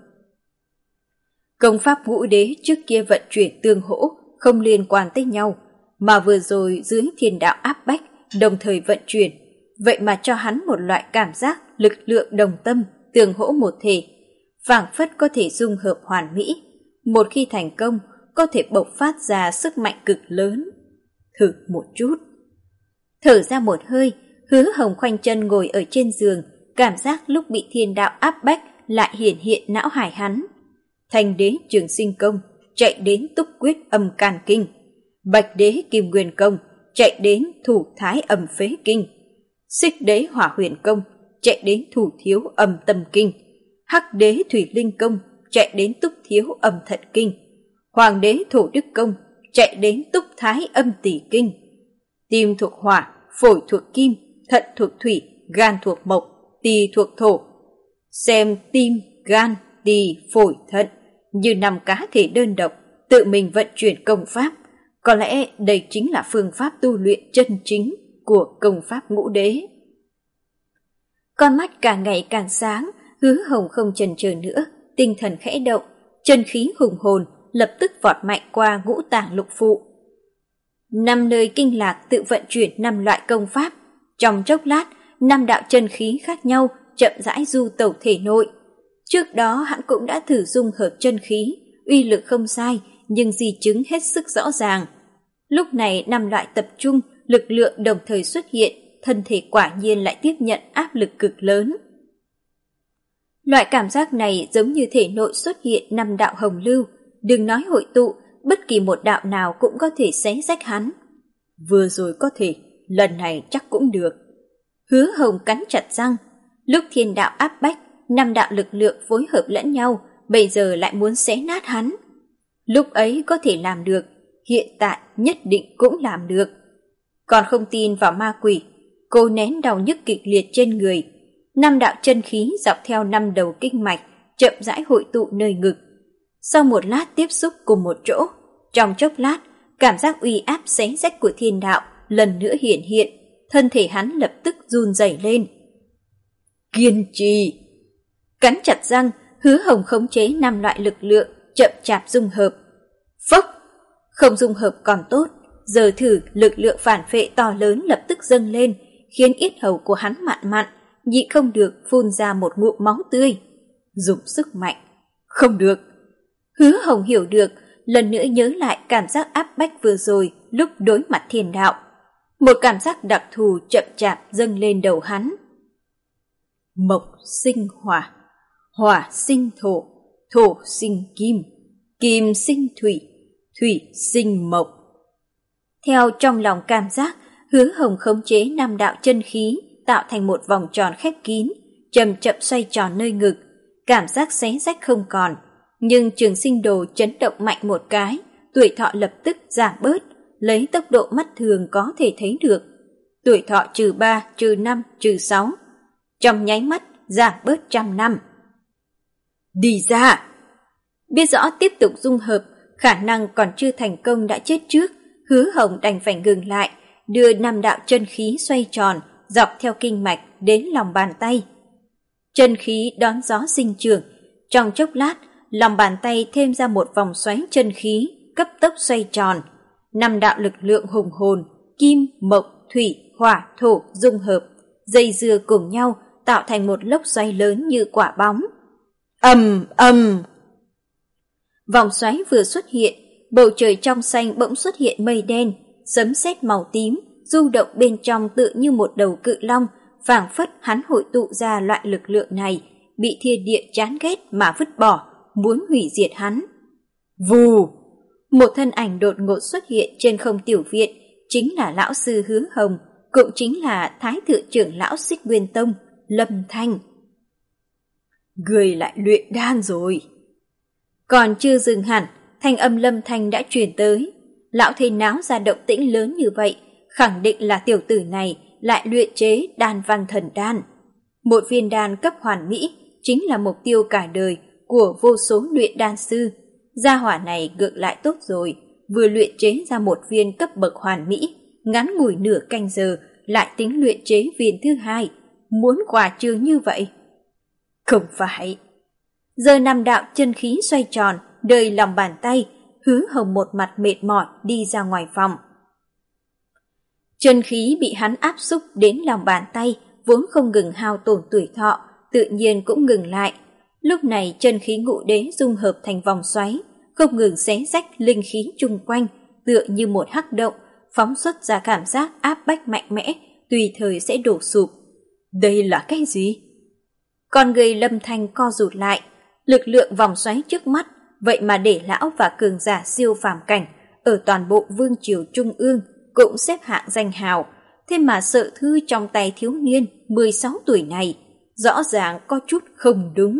S1: Công pháp ngũ đế trước kia vận chuyển tương hỗ, không liên quan tới nhau, mà vừa rồi dưới thiên đạo áp bách đồng thời vận chuyển, vậy mà cho hắn một loại cảm giác lực lượng đồng tâm, tương hỗ một thể, phảng phất có thể dung hợp hoàn mỹ. Một khi thành công, có thể bộc phát ra sức mạnh cực lớn. Thử một chút. Thở ra một hơi, Hứa Hồng khoanh chân ngồi ở trên giường, cảm giác lúc bị thiên đạo áp bách lại hiển hiện não hải hắn. Thanh đế trường sinh công chạy đến túc quyết âm can kinh, bạch đế kim nguyên công chạy đến thủ thái âm phế kinh, xích đế hỏa huyền công chạy đến thủ thiếu âm tâm kinh, hắc đế thủy linh công chạy đến túc thiếu âm thận kinh, hoàng đế thổ đức công chạy đến túc thái âm tỷ kinh. Tim thuộc hỏa, phổi thuộc kim, thận thuộc thủy, gan thuộc mộc, tỳ thuộc thổ. Xem tim, gan, tỳ, phổi, thận như năm cá thể đơn độc, tự mình vận chuyển công pháp. Có lẽ đây chính là phương pháp tu luyện chân chính của công pháp ngũ đế. Con mắt càng ngày càng sáng, Hứa Hồng không chần chờ nữa, tinh thần khẽ động, chân khí hùng hồn lập tức vọt mạnh qua ngũ tạng lục phụ. Năm nơi kinh lạc tự vận chuyển năm loại công pháp, trong chốc lát, năm đạo chân khí khác nhau chậm rãi du tẩu thể nội. Trước đó hắn cũng đã thử dung hợp chân khí, uy lực không sai, nhưng di chứng hết sức rõ ràng. Lúc này năm loại tập trung, lực lượng đồng thời xuất hiện, thân thể quả nhiên lại tiếp nhận áp lực cực lớn. Loại cảm giác này giống như thể nội xuất hiện năm đạo hồng lưu, đừng nói hội tụ, bất kỳ một đạo nào cũng có thể xé rách hắn. Vừa rồi có thể, lần này chắc cũng được. Hứa Hồng cắn chặt răng, lúc thiên đạo áp bách, năm đạo lực lượng phối hợp lẫn nhau, bây giờ lại muốn xé nát hắn. Lúc ấy có thể làm được, hiện tại nhất định cũng làm được. Còn không tin vào ma quỷ, cô nén đau nhức kịch liệt trên người. Năm đạo chân khí dọc theo năm đầu kinh mạch, chậm rãi hội tụ nơi ngực. Sau một lát tiếp xúc cùng một chỗ, trong chốc lát, cảm giác uy áp xé rách của thiên đạo lần nữa hiện hiện, thân thể hắn lập tức run rẩy lên. Kiên trì! Cắn chặt răng, Hứa Hồng khống chế năm loại lực lượng, chậm chạp dung hợp. Phốc! Không dung hợp còn tốt, giờ thử lực lượng phản phệ to lớn lập tức dâng lên, khiến yết hầu của hắn mặn mặn, nhịn không được phun ra một ngụm máu tươi. Dùng sức mạnh. Không được. Hứa Hồng hiểu được, lần nữa nhớ lại cảm giác áp bách vừa rồi lúc đối mặt thiên đạo. Một cảm giác đặc thù chậm chạp dâng lên đầu hắn. Mộc sinh hỏa, hỏa sinh thổ, thổ sinh kim, kim sinh thủy, thủy sinh mộc. Theo trong lòng cảm giác, Hứa Hồng khống chế năm đạo chân khí tạo thành một vòng tròn khép kín, chậm chậm xoay tròn nơi ngực, cảm giác xé rách không còn. Nhưng Trường Sinh Đồ chấn động mạnh một cái, tuổi thọ lập tức giảm bớt, lấy tốc độ mắt thường có thể thấy được. Tuổi thọ trừ ba, trừ năm, trừ sáu. Trong nháy mắt giảm bớt trăm năm. Đi ra! Biết rõ tiếp tục dung hợp, khả năng còn chưa thành công đã chết trước, Hứa Hồng đành phải ngừng lại, đưa năm đạo chân khí xoay tròn, dọc theo kinh mạch đến lòng bàn tay. Chân khí đón gió sinh trưởng, trong chốc lát, lòng bàn tay thêm ra một vòng xoáy chân khí, cấp tốc xoay tròn. Năm đạo lực lượng hùng hồn, kim, mộc, thủy, hỏa, thổ dung hợp, dây dưa cùng nhau tạo thành một lốc xoáy lớn như quả bóng. Ầm ầm! Vòng xoáy vừa xuất hiện, bầu trời trong xanh bỗng xuất hiện mây đen, sấm sét màu tím, du động bên trong tự như một đầu cự long, phảng phất hắn hội tụ ra loại lực lượng này, bị thiên địa chán ghét mà vứt bỏ, muốn hủy diệt hắn. Vù! Một thân ảnh đột ngột xuất hiện trên không tiểu viện, chính là lão sư Hứa Hồng, cũng chính là Thái thượng trưởng lão Xích Nguyên Tông, Lâm Thanh. Người lại luyện đan rồi. Còn chưa dừng hẳn, thanh âm Lâm Thanh đã truyền tới. Lão thầy náo ra động tĩnh lớn như vậy, khẳng định là tiểu tử này lại luyện chế đan văn thần đan. Một viên đan cấp hoàn mỹ chính là mục tiêu cả đời của vô số luyện đan sư. Gia hỏa này ngược lại tốt rồi, vừa luyện chế ra một viên cấp bậc hoàn mỹ, ngắn ngủi nửa canh giờ lại tính luyện chế viên thứ hai, muốn quà trương như vậy. Không phải. Giờ năm đạo chân khí xoay tròn, đời lòng bàn tay, Hứa Hồng một mặt mệt mỏi đi ra ngoài phòng. Chân khí bị hắn áp xúc đến lòng bàn tay, vốn không ngừng hao tổn tuổi thọ, tự nhiên cũng ngừng lại. Lúc này chân khí ngũ đế dung hợp thành vòng xoáy, không ngừng xé rách linh khí chung quanh, tựa như một hắc động, phóng xuất ra cảm giác áp bách mạnh mẽ, tùy thời sẽ đổ sụp. Đây là cái gì? Con người Lâm Thanh co rụt lại, lực lượng vòng xoáy trước mắt, vậy mà để lão và cường giả siêu phàm cảnh ở toàn bộ vương triều trung ương cũng xếp hạng danh hào, thế mà sợ thư trong tay thiếu niên mười sáu tuổi này, rõ ràng có chút không đúng.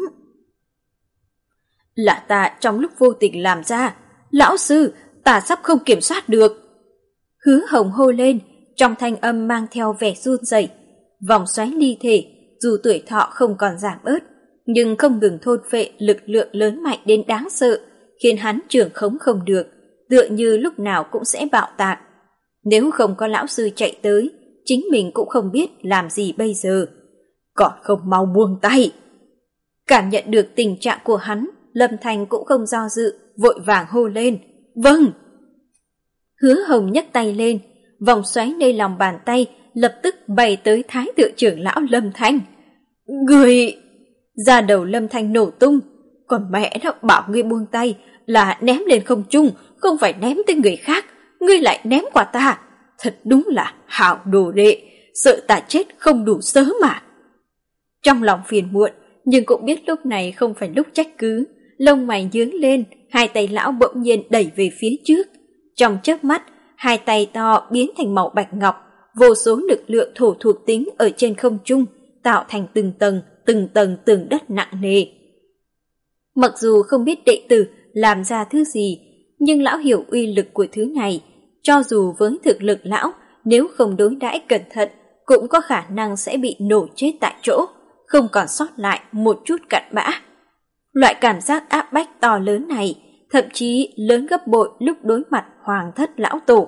S1: Là ta trong lúc vô tình làm ra, lão sư, ta sắp không kiểm soát được. Hứa Hồng hô lên, trong thanh âm mang theo vẻ run rẩy. Vòng xoáy ly thể, dù tuổi thọ không còn giảm bớt, nhưng không ngừng thôn phệ lực lượng lớn mạnh đến đáng sợ, khiến hắn trưởng khống không được, tựa như lúc nào cũng sẽ bạo tạc. Nếu không có lão sư chạy tới, chính mình cũng không biết làm gì bây giờ. Còn không mau buông tay. Cảm nhận được tình trạng của hắn, Lâm Thanh cũng không do dự, vội vàng hô lên. Vâng! Hứa Hồng nhấc tay lên, vòng xoáy nơi lòng bàn tay lập tức bay tới Thái thượng trưởng lão Lâm Thanh. Người... Da đầu Lâm Thanh nổ tung, còn mẹ nó bảo ngươi buông tay là ném lên không trung, không phải ném tới người khác, ngươi lại ném qua ta. Thật đúng là hảo đồ đệ, sợ ta chết không đủ sớm mà. Trong lòng phiền muộn, nhưng cũng biết lúc này không phải lúc trách cứ, lông mày nhướng lên, hai tay lão bỗng nhiên đẩy về phía trước. Trong chớp mắt, hai tay to biến thành màu bạch ngọc, vô số lực lượng thổ thuộc tính ở trên không trung, tạo thành từng tầng, từng tầng tường đất nặng nề. Mặc dù không biết đệ tử làm ra thứ gì, nhưng lão hiểu uy lực của thứ này, cho dù với thực lực lão, nếu không đối đãi cẩn thận, cũng có khả năng sẽ bị nổ chết tại chỗ, không còn sót lại một chút cặn bã. Loại cảm giác áp bách to lớn này, thậm chí lớn gấp bội lúc đối mặt hoàng thất lão tổ.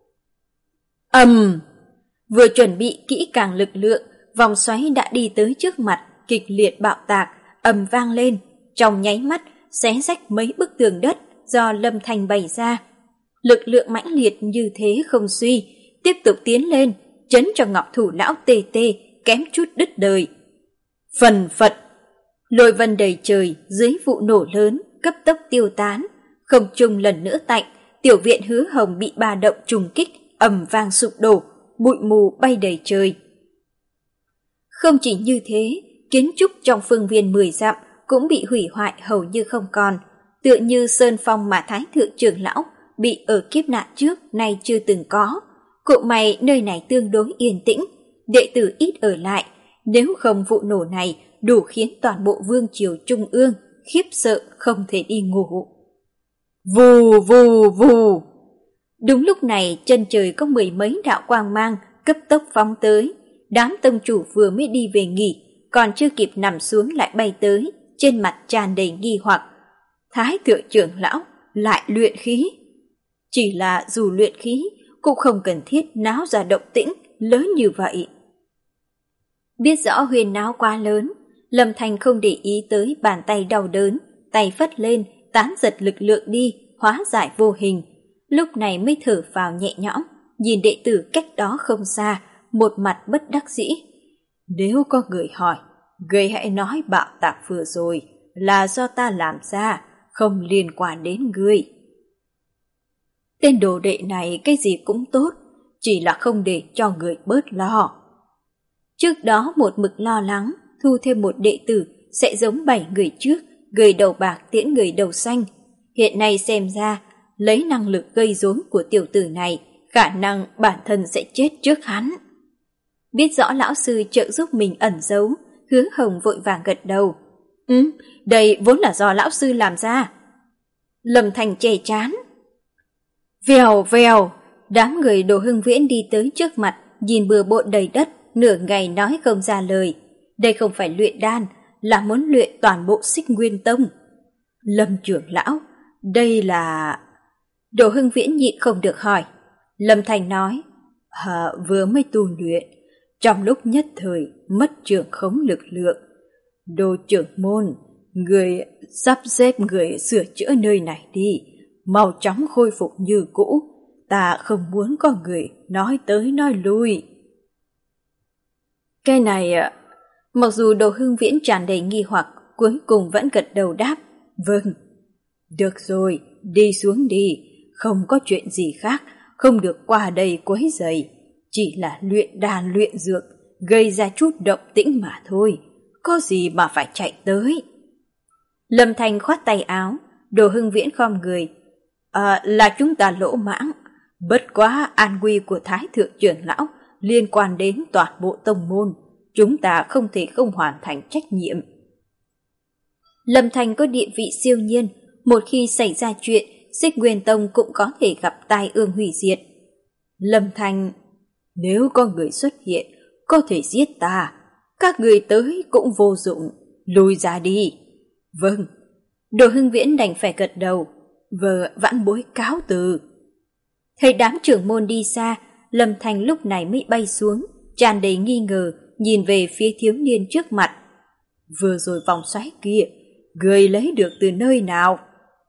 S1: Ầm! Um, vừa chuẩn bị kỹ càng lực lượng, vòng xoáy đã đi tới trước mặt, kịch liệt bạo tạc, ầm vang lên, trong nháy mắt xé rách mấy bức tường đất do Lâm Thanh bày ra. Lực lượng mãnh liệt như thế không suy, tiếp tục tiến lên, chấn cho Ngọc Thủ lão tê tê, kém chút đứt đời. Phần phật, lôi vân đầy trời dưới vụ nổ lớn, cấp tốc tiêu tán, không trung lần nữa tạnh, tiểu viện Hứa Hồng bị ba động trùng kích, ầm vang sụp đổ, bụi mù bay đầy trời. Không chỉ như thế, kiến trúc trong phương viên mười dặm cũng bị hủy hoại hầu như không còn, tựa như sơn phong mà Thái thượng trưởng lão bị ở kiếp nạn trước nay chưa từng có. Cộ may nơi này tương đối yên tĩnh, đệ tử ít ở lại, nếu không vụ nổ này đủ khiến toàn bộ vương triều trung ương khiếp sợ không thể đi ngủ. Vù vù vù. Đúng lúc này chân trời có mười mấy đạo quang mang cấp tốc phóng tới, đám tông chủ vừa mới đi về nghỉ, còn chưa kịp nằm xuống lại bay tới, trên mặt tràn đầy nghi hoặc. Thái thượng trưởng lão lại luyện khí. Chỉ là dù luyện khí cũng không cần thiết náo ra động tĩnh lớn như vậy. Biết rõ huyền náo quá lớn, Lâm Thanh không để ý tới bàn tay đau đớn, tay phất lên, tán giật lực lượng đi, hóa giải vô hình. Lúc này mới thở phào nhẹ nhõm, nhìn đệ tử cách đó không xa, một mặt bất đắc dĩ. Nếu có người hỏi, người hãy nói bạo tạc vừa rồi là do ta làm ra, không liên quan đến ngươi. Tên đồ đệ này cái gì cũng tốt, chỉ là không để cho người bớt lo. Trước đó một mực lo lắng thu thêm một đệ tử sẽ giống bảy người trước, người đầu bạc tiễn người đầu xanh. Hiện nay xem ra, lấy năng lực gây rối của tiểu tử này, khả năng bản thân sẽ chết trước hắn. Biết rõ lão sư trợ giúp mình ẩn giấu, Hứa Hồng vội vàng gật đầu. Ừ, đây vốn là do lão sư làm ra. Lâm Thành chè chán. Vèo vèo, đám người Đồ Hưng Viễn đi tới trước mặt, nhìn bừa bộn đầy đất, nửa ngày nói không ra lời. Đây không phải luyện đan, là muốn luyện toàn bộ Xích Nguyên Tông. Lâm trưởng lão, đây là... Đồ Hưng Viễn nhịn không được hỏi. Lâm Thành nói, à, vừa mới tu luyện, trong lúc nhất thời mất trưởng khống lực lượng. Đồ trưởng môn, người sắp xếp người sửa chữa nơi này đi, mau chóng khôi phục như cũ, ta không muốn có người nói tới nói lui. Cái này, mặc dù Đồ Hưng Viễn tràn đầy nghi hoặc, cuối cùng vẫn gật đầu đáp, vâng. Được rồi, đi xuống đi, không có chuyện gì khác, không được qua đây quấy rầy, chỉ là luyện đan luyện dược, gây ra chút động tĩnh mà thôi, có gì mà phải chạy tới. Lâm Thành khoát tay áo, Đồ Hưng Viễn khom người, à, là chúng ta lỗ mãng, bất quá an nguy của Thái thượng trưởng lão liên quan đến toàn bộ tông môn, chúng ta không thể không hoàn thành trách nhiệm. Lâm Thành có địa vị siêu nhiên, một khi xảy ra chuyện, Xích Nguyên Tông cũng có thể gặp tai ương hủy diệt. Lâm Thành, nếu có người xuất hiện, có thể giết ta, các người tới cũng vô dụng, lùi ra đi. Vâng. Đồ Hưng Viễn đành phải gật đầu, vợ vãn bối cáo từ. Thấy đám trưởng môn đi xa, Lâm Thành lúc này mới bay xuống, tràn đầy nghi ngờ, nhìn về phía thiếu niên trước mặt. Vừa rồi vòng xoáy kia, người lấy được từ nơi nào?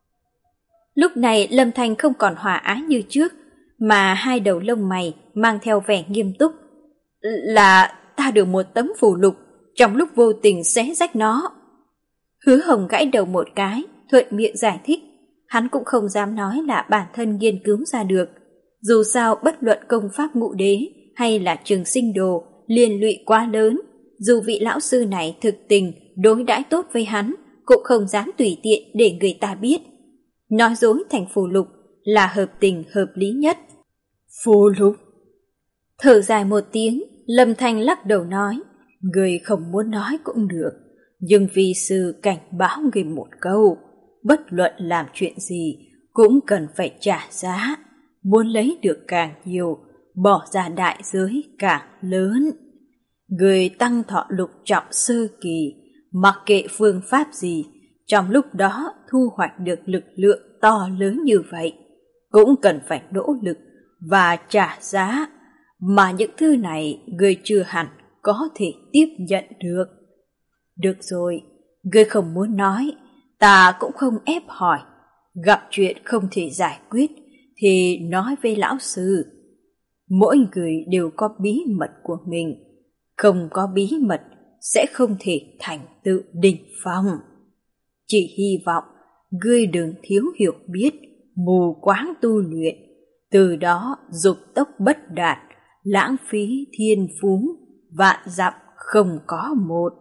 S1: Lúc này Lâm Thành không còn hòa ái như trước, mà hai đầu lông mày mang theo vẻ nghiêm túc. Là ta được một tấm phù lục, trong lúc vô tình xé rách nó. Hứa Hồng gãi đầu một cái, thuận miệng giải thích. Hắn cũng không dám nói là bản thân nghiên cứu ra được. Dù sao bất luận công pháp ngũ đế hay là Trường Sinh Đồ liên lụy quá lớn, dù vị lão sư này thực tình đối đãi tốt với hắn, cũng không dám tùy tiện để người ta biết. Nói dối thành phù lục là hợp tình hợp lý nhất. Phù lục? Thở dài một tiếng, Lâm Thanh lắc đầu nói, người không muốn nói cũng được, nhưng vì sư cảnh báo người một câu, bất luận làm chuyện gì cũng cần phải trả giá, muốn lấy được càng nhiều, bỏ ra đại giới càng lớn. Người tăng thọ lục trọng sơ kỳ, mặc kệ phương pháp gì, trong lúc đó thu hoạch được lực lượng to lớn như vậy, cũng cần phải nỗ lực và trả giá, mà những thứ này người chưa hẳn có thể tiếp nhận được. Được rồi, người không muốn nói, ta cũng không ép hỏi, gặp chuyện không thể giải quyết thì nói với lão sư. Mỗi người đều có bí mật của mình, không có bí mật sẽ không thể thành tựu đỉnh phong. Chỉ hy vọng ngươi đừng thiếu hiểu biết, mù quáng tu luyện, từ đó dục tốc bất đạt, lãng phí thiên phú, vạn dặm không có một.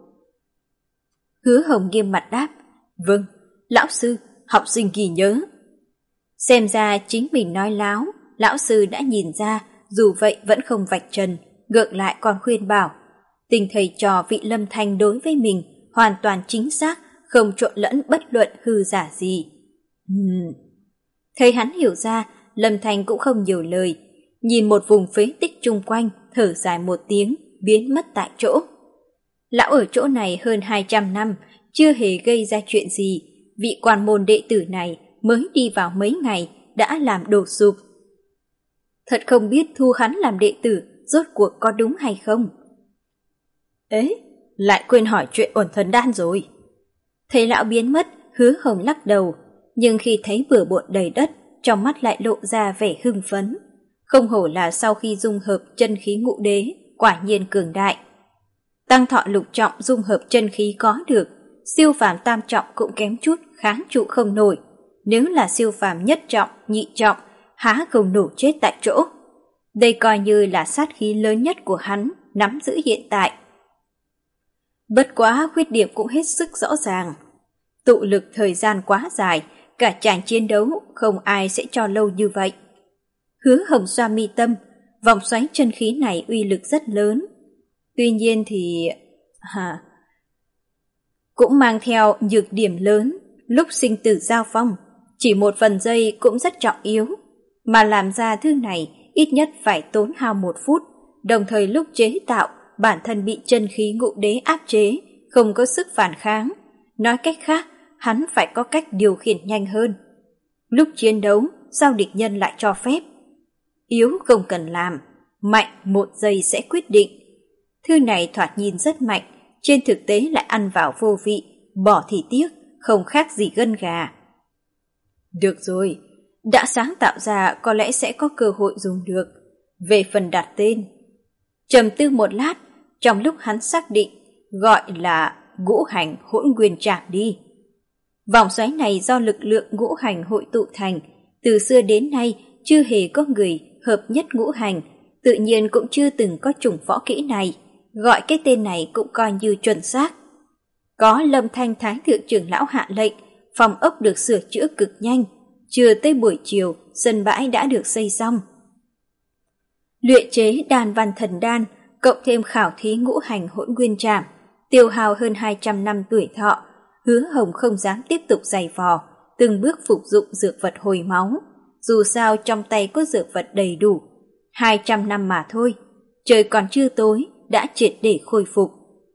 S1: Hứa Hồng nghiêm mặt đáp, vâng, lão sư, học sinh ghi nhớ. Xem ra chính mình nói láo, lão sư đã nhìn ra, dù vậy vẫn không vạch trần, ngược lại còn khuyên bảo. Tình thầy trò vị Lâm Thanh đối với mình hoàn toàn chính xác, không trộn lẫn bất luận hư giả gì. Uhm. Thấy hắn hiểu ra, Lâm Thanh cũng không nhiều lời, nhìn một vùng phế tích chung quanh, thở dài một tiếng, biến mất tại chỗ. Lão ở chỗ này hơn hai trăm năm, chưa hề gây ra chuyện gì, vị quan môn đệ tử này mới đi vào mấy ngày đã làm đổ sụp. Thật không biết thu hắn làm đệ tử rốt cuộc có đúng hay không. Ế, lại quên hỏi chuyện uẩn thần đan rồi. Thấy lão biến mất, Hứa Hồng lắc đầu, nhưng khi thấy bừa bộn đầy đất, trong mắt lại lộ ra vẻ hưng phấn. Không hổ là sau khi dung hợp chân khí ngũ đế, quả nhiên cường đại. Tăng thọ lục trọng dung hợp chân khí có được, siêu phàm tam trọng cũng kém chút, kháng trụ không nổi. Nếu là siêu phàm nhất trọng, nhị trọng, há không nổ chết tại chỗ. Đây coi như là sát khí lớn nhất của hắn nắm giữ hiện tại. Bất quá khuyết điểm cũng hết sức rõ ràng. Tụ lực thời gian quá dài, cả chàng chiến đấu không ai sẽ cho lâu như vậy. Hứa Hồng xoa mi tâm, vòng xoáy chân khí này uy lực rất lớn. Tuy nhiên thì... À, cũng mang theo nhược điểm lớn. Lúc sinh tử giao phong, chỉ một phần giây cũng rất trọng yếu. Mà làm ra thứ này ít nhất phải tốn hao một phút, đồng thời lúc chế tạo, bản thân bị chân khí ngũ đế áp chế, không có sức phản kháng. Nói cách khác, hắn phải có cách điều khiển nhanh hơn. Lúc chiến đấu, sao địch nhân lại cho phép? Yếu không cần làm, mạnh một giây sẽ quyết định. Thứ này thoạt nhìn rất mạnh, trên thực tế lại ăn vào vô vị, bỏ thì tiếc, không khác gì gân gà. Được rồi, đã sáng tạo ra có lẽ sẽ có cơ hội dùng được. Về phần đặt tên, trầm tư một lát, trong lúc hắn xác định, gọi là ngũ hành hỗn nguyên trảm đi. Vòng xoáy này do lực lượng ngũ hành hội tụ thành, từ xưa đến nay chưa hề có người hợp nhất ngũ hành, tự nhiên cũng chưa từng có chủng võ kỹ này, gọi cái tên này cũng coi như chuẩn xác. Có Lâm Thanh Thái thượng trưởng lão hạ lệnh, phòng ốc được sửa chữa cực nhanh, chưa tới buổi chiều, sân bãi đã được xây xong. Luyện chế đan văn thần đan, cộng thêm khảo thí ngũ hành hỗn nguyên trảm, tiêu hao hơn hai trăm năm tuổi thọ, Hứa Hồng không dám tiếp tục giày vò, từng bước phục dụng dược vật hồi máu. Dù sao trong tay có dược vật đầy đủ, hai trăm năm mà thôi, trời còn chưa tối, đã triệt để khôi phục.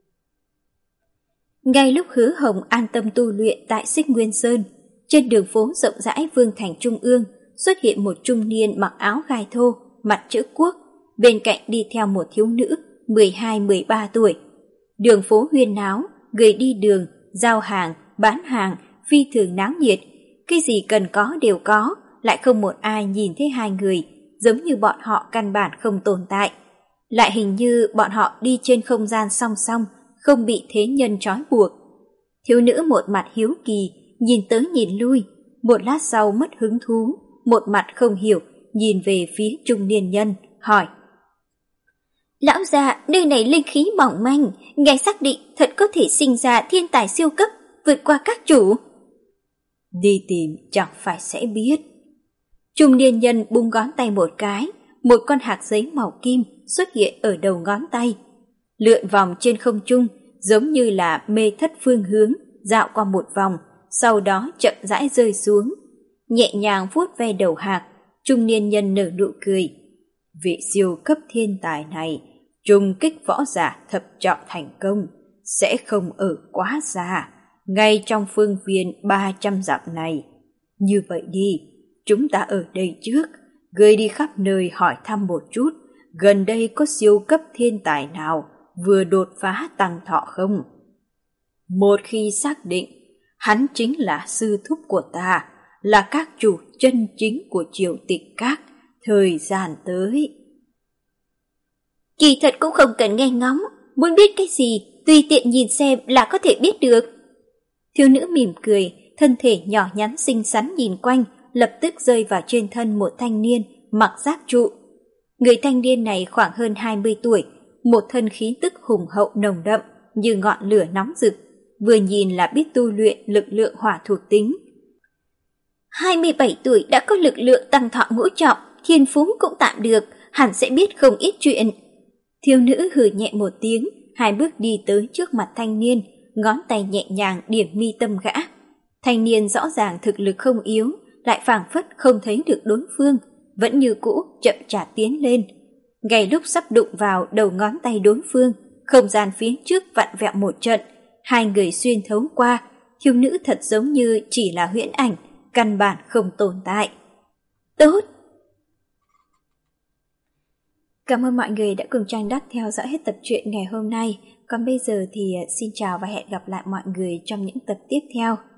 S1: Ngay lúc Hứa Hồng an tâm tu luyện tại Xích Nguyên Sơn, trên đường phố rộng rãi Vương Thành Trung ương xuất hiện một trung niên mặc áo gai thô, mặt chữ quốc, bên cạnh đi theo một thiếu nữ mười hai mười ba tuổi. Đường phố huyên náo, người đi đường, giao hàng, bán hàng, phi thường náo nhiệt, cái gì cần có đều có, lại không một ai nhìn thấy hai người, giống như bọn họ căn bản không tồn tại. Lại hình như bọn họ đi trên không gian song song, không bị thế nhân trói buộc. Thiếu nữ một mặt hiếu kỳ, nhìn tới nhìn lui, một lát sau mất hứng thú, một mặt không hiểu, nhìn về phía trung niên nhân, hỏi. Lão già, nơi này linh khí mỏng manh, ngài xác định thật có thể sinh ra thiên tài siêu cấp, vượt qua các chủ. Đi tìm chẳng phải sẽ biết. Trung niên nhân búng ngón tay một cái, một con hạt giấy màu kim xuất hiện ở đầu ngón tay, lượn vòng trên không trung, giống như là mê thất phương hướng, dạo qua một vòng, sau đó chậm rãi rơi xuống. Nhẹ nhàng vuốt ve đầu hạt, trung niên nhân nở nụ cười. Vị siêu cấp thiên tài này, trùng kích võ giả thập trọng thành công, sẽ không ở quá xa, ngay trong phương viên ba trăm dặm này. Như vậy đi, chúng ta ở đây trước, gửi đi khắp nơi hỏi thăm một chút, gần đây có siêu cấp thiên tài nào vừa đột phá tăng thọ không? Một khi xác định, hắn chính là sư thúc của ta, là các chủ chân chính của Triều Tịch Các, thời gian tới. Kỳ thật cũng không cần nghe ngóng, muốn biết cái gì, tùy tiện nhìn xem là có thể biết được. Thiếu nữ mỉm cười, thân thể nhỏ nhắn xinh xắn nhìn quanh, lập tức rơi vào trên thân một thanh niên mặc giáp trụ. Người thanh niên này khoảng hơn hai mươi tuổi, một thân khí tức hùng hậu nồng đậm như ngọn lửa nóng rực, vừa nhìn là biết tu luyện lực lượng hỏa thuộc tính. hai mươi bảy tuổi đã có lực lượng tăng thọ ngũ trọng, thiên phú cũng tạm được, hẳn sẽ biết không ít chuyện. Thiếu nữ hừ nhẹ một tiếng, hai bước đi tới trước mặt thanh niên, ngón tay nhẹ nhàng điểm mi tâm gã. Thanh niên rõ ràng thực lực không yếu, lại phảng phất không thấy được đối phương, vẫn như cũ chậm chạp tiến lên. Ngay lúc sắp đụng vào đầu ngón tay đối phương, không gian phía trước vặn vẹo một trận, hai người xuyên thấu qua, thiếu nữ thật giống như chỉ là huyễn ảnh, căn bản không tồn tại. Tốt! Cảm ơn mọi người đã cùng Trang Đắc theo dõi hết tập truyện ngày hôm nay. Còn bây giờ thì xin chào và hẹn gặp lại mọi người trong những tập tiếp theo.